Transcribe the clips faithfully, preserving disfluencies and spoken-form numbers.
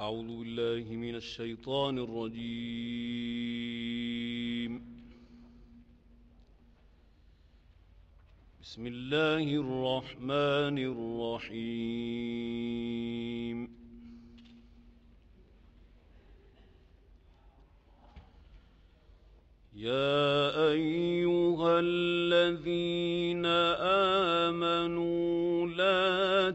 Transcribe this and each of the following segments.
أعوذ بالله من الشيطان الرجيم. بسم الله الرحمن الرحيم. يا أيها الذين آمنوا لا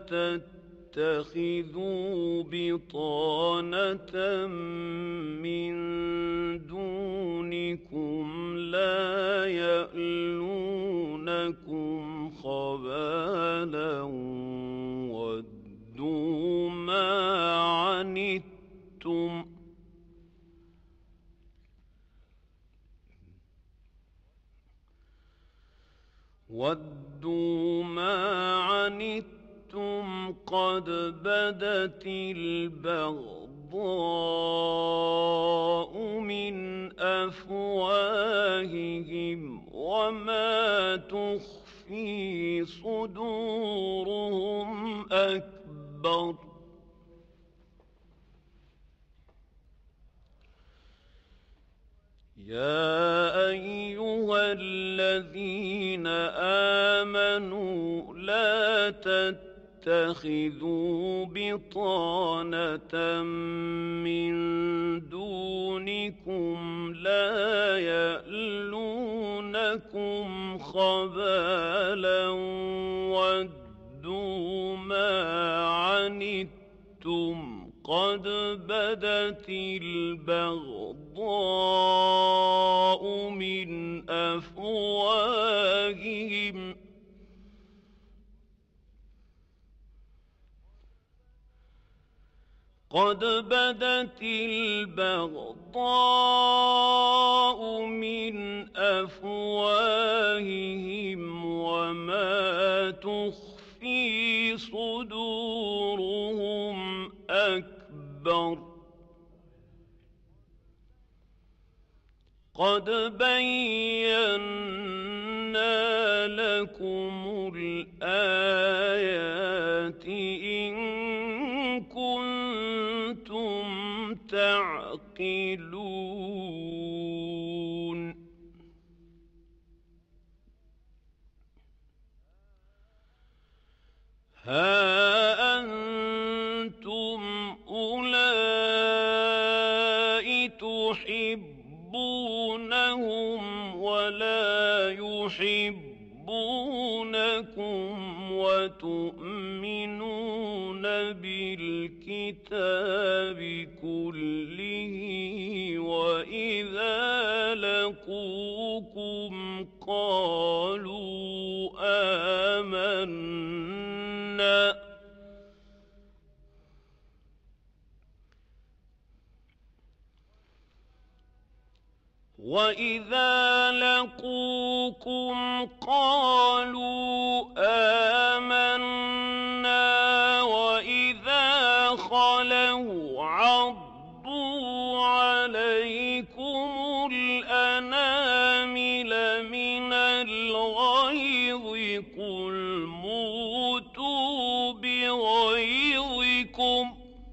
تتخذوا بطانة من دونكم لا يألونكم خبالا ودوا ما عنتم وَدُّوا مَا عَنِتُّمْ قَدْ بَدَتِ الْبَغْضَاءُ مِنْ أَفْوَاهِهِمْ وَمَا تُخْفِي صُدُورُهُمْ أَكْبَرُ. يا أيها الذين آمنوا لا تتخذوا بطانة من دونكم لا يألونكم خبالا ودوا ما عنتم قد بدت البغضاء من أفواههم قد بدت البغضاء من أفواههم وما تخفي صدورهم أكبر. قد بينا لكم الآيات إن كنتم تعقلون. ها أنتم أولئك تحبونهم ولا يحبونكم وتؤمنون بالكتاب كله وإذا لقوكم قالوا آمنا وَإِذَا لَقُوكُمْ قَالُوا آمَنَّا وَإِذَا خَلَوْا عَضُّوا عَلَيْكُمُ الْأَنَامِلَ مِنَ الْغَيْظِ قُلْ مُوتُوا بِغَيْظِكُمْ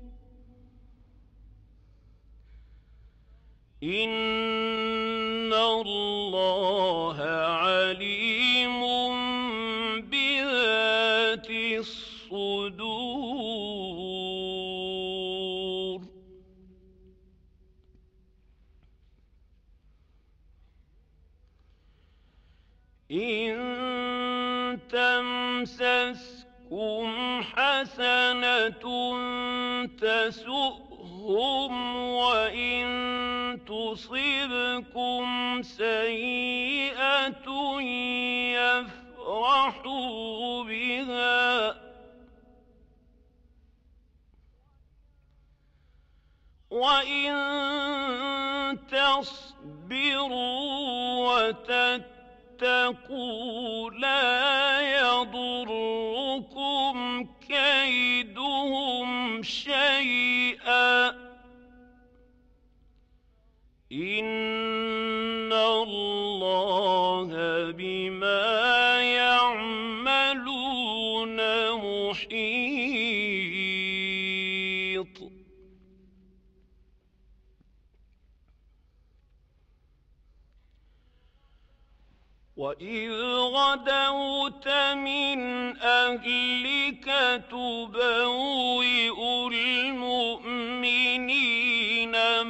إِنَّ اللَّهَ عَلِيمٌ بِذَاتِ الصُّدُورِ. إِن تَمْسَسْكُمْ حَسَنَةٌ تَسُؤْهُمْ وَإِن تُصِبْكُمْ سَيِّئَةٌ يَفْرَحُوا بِهَا وَإِن تَصْبِرُوا وَتَتَّقُوا لَا يَضُرُّكُمْ كَيْدُهُمْ شَيْئًا إِنَّ اللَّهَ بِمَا يَعْمَلُونَ مُحِيطٌ. وإذ غدوت من أهلك تبوئ المؤمنين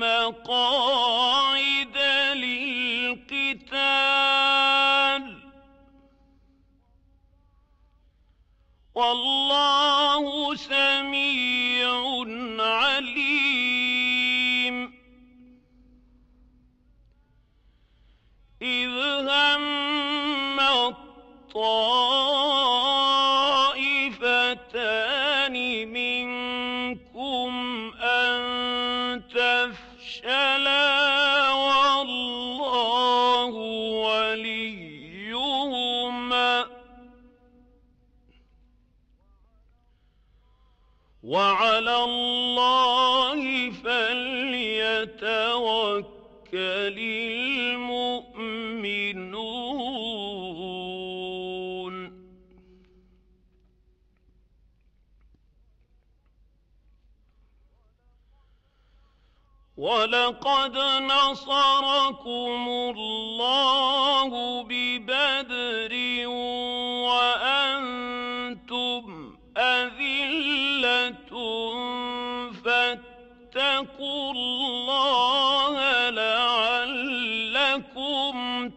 مقاعد للقتال والله سميع عليم. إذ هم الطائفتان منكم أن تفشلا والله وليهما وعلى الله فليتوكل المؤمنون. ولقد نصركم الله ببدر وأنتم أذلة فاتقوا الله لعلكم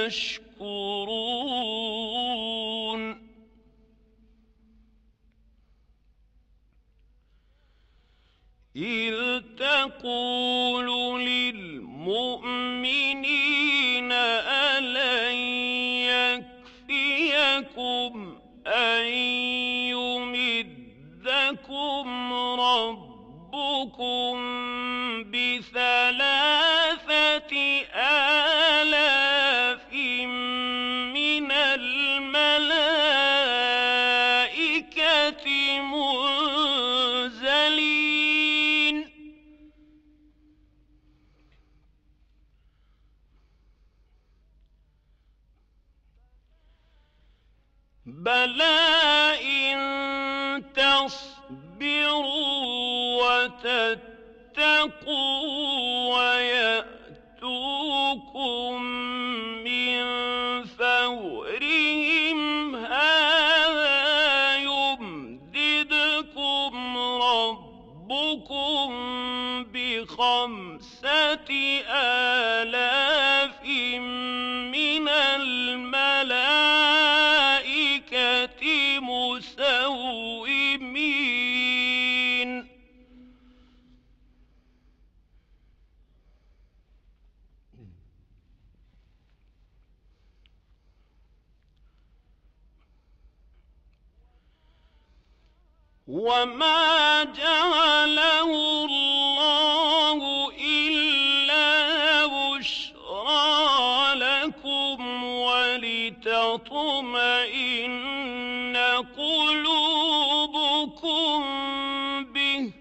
تشكرون. إذ تقول للمؤمنين ألن يكفيكم أن يمدكم ربكم بثلاثة آلاف من الملائكة منزلين بلى إن تصبروا وتتقوا ويأتوكم من فورهم هذا يمددكم ربكم بخمسة آلاف من الملائكة مسومين. وما جعله الله إلا بشرى لكم ولتطمئن قلوبكم به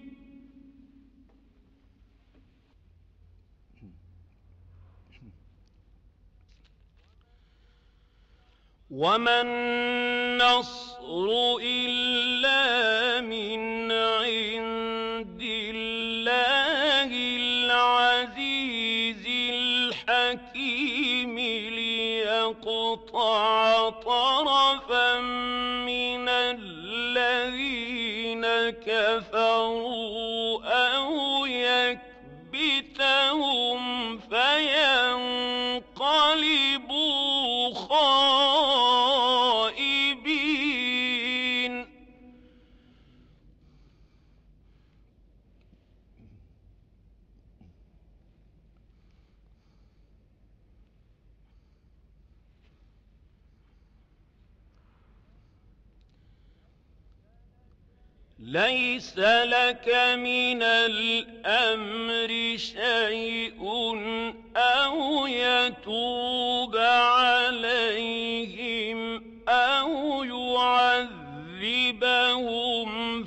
وما النصر إلا من عند الله العزيز الحكيم ليقطع طرفا من الذين كفروا أو يكبتهم فينقلبوا خائبين. ليس لك من الأمر شيء أو يتوب عليهم أو يعذبهم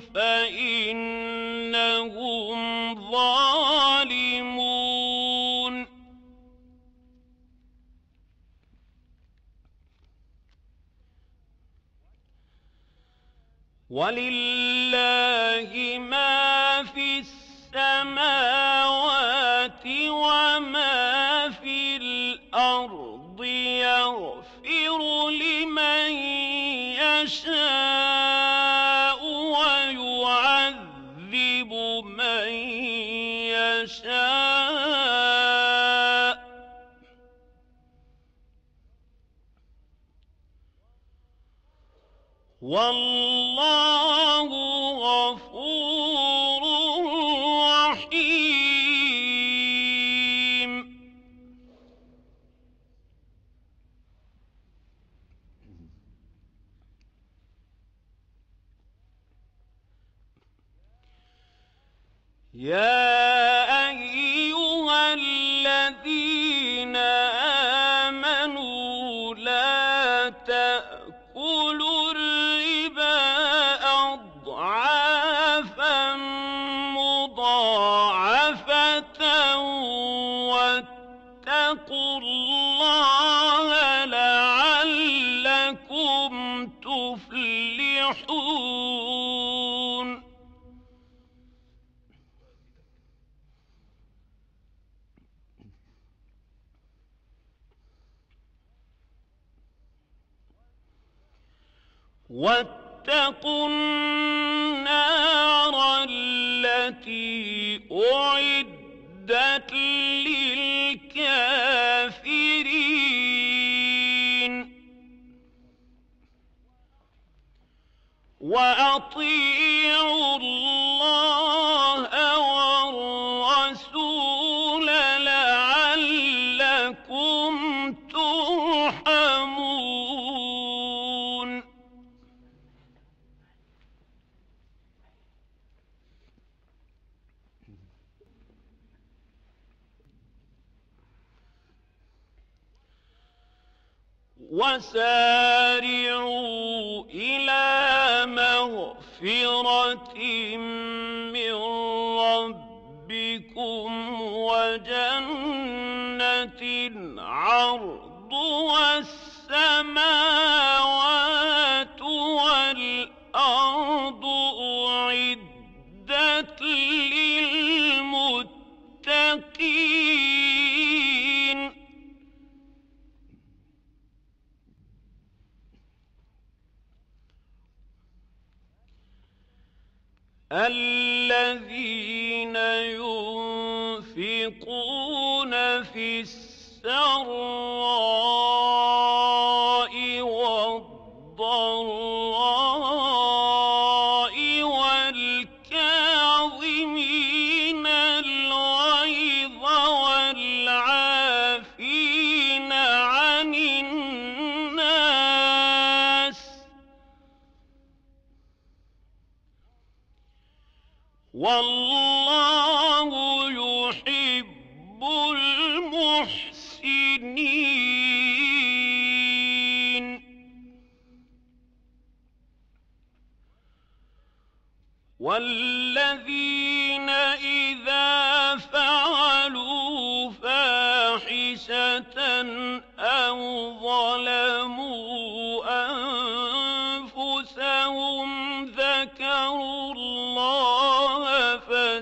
فإنهم ظالمون. ولله ما في السماوات وما في الأرض يغفر من يشاء والله غفور رحيم. يا أيها الذين آمنوا لا تأكلوا الربا أضعافا مضاعفة واتقوا الله لعلكم تفلحون. واتقوا النار التي أعدت للكافرين. وأطيعوا الله والرسول لعلكم ترحمون. وسارعوا إلى مغفرة من ربكم وجنة عرضها السماوات والأرض أعدت للمتقين. الذين ينفقون في السراء والضراء والكاظمين الغيظ والعافين عن الناس والله يحب المحسنين. والذين إذا فعلوا فاحشة أو ظلموا أنفسهم ذكروا الله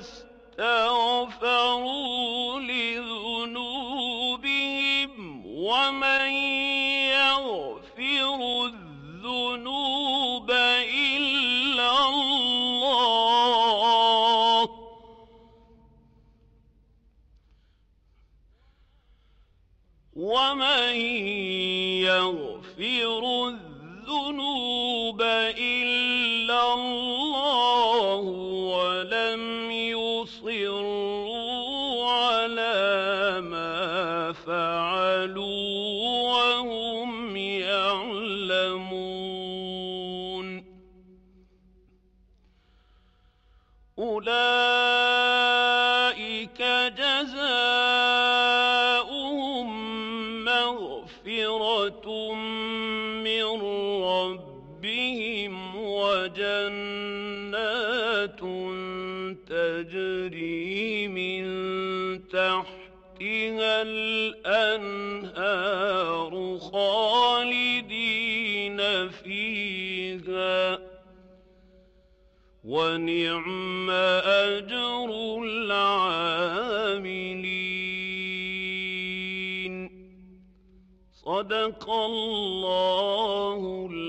فاستغفروا لذنوبهم ومن يغفر الذنوب إلا الله ومن يغفر الذنوب إلا الله ولم يصروا على ما فعلوا وهم يعلمون. أولئك جزاؤهم مغفرة من ربهم وجنات تجري من تحتها الأنهار خالدين فيها ونعم أجر العاملين. صدق الله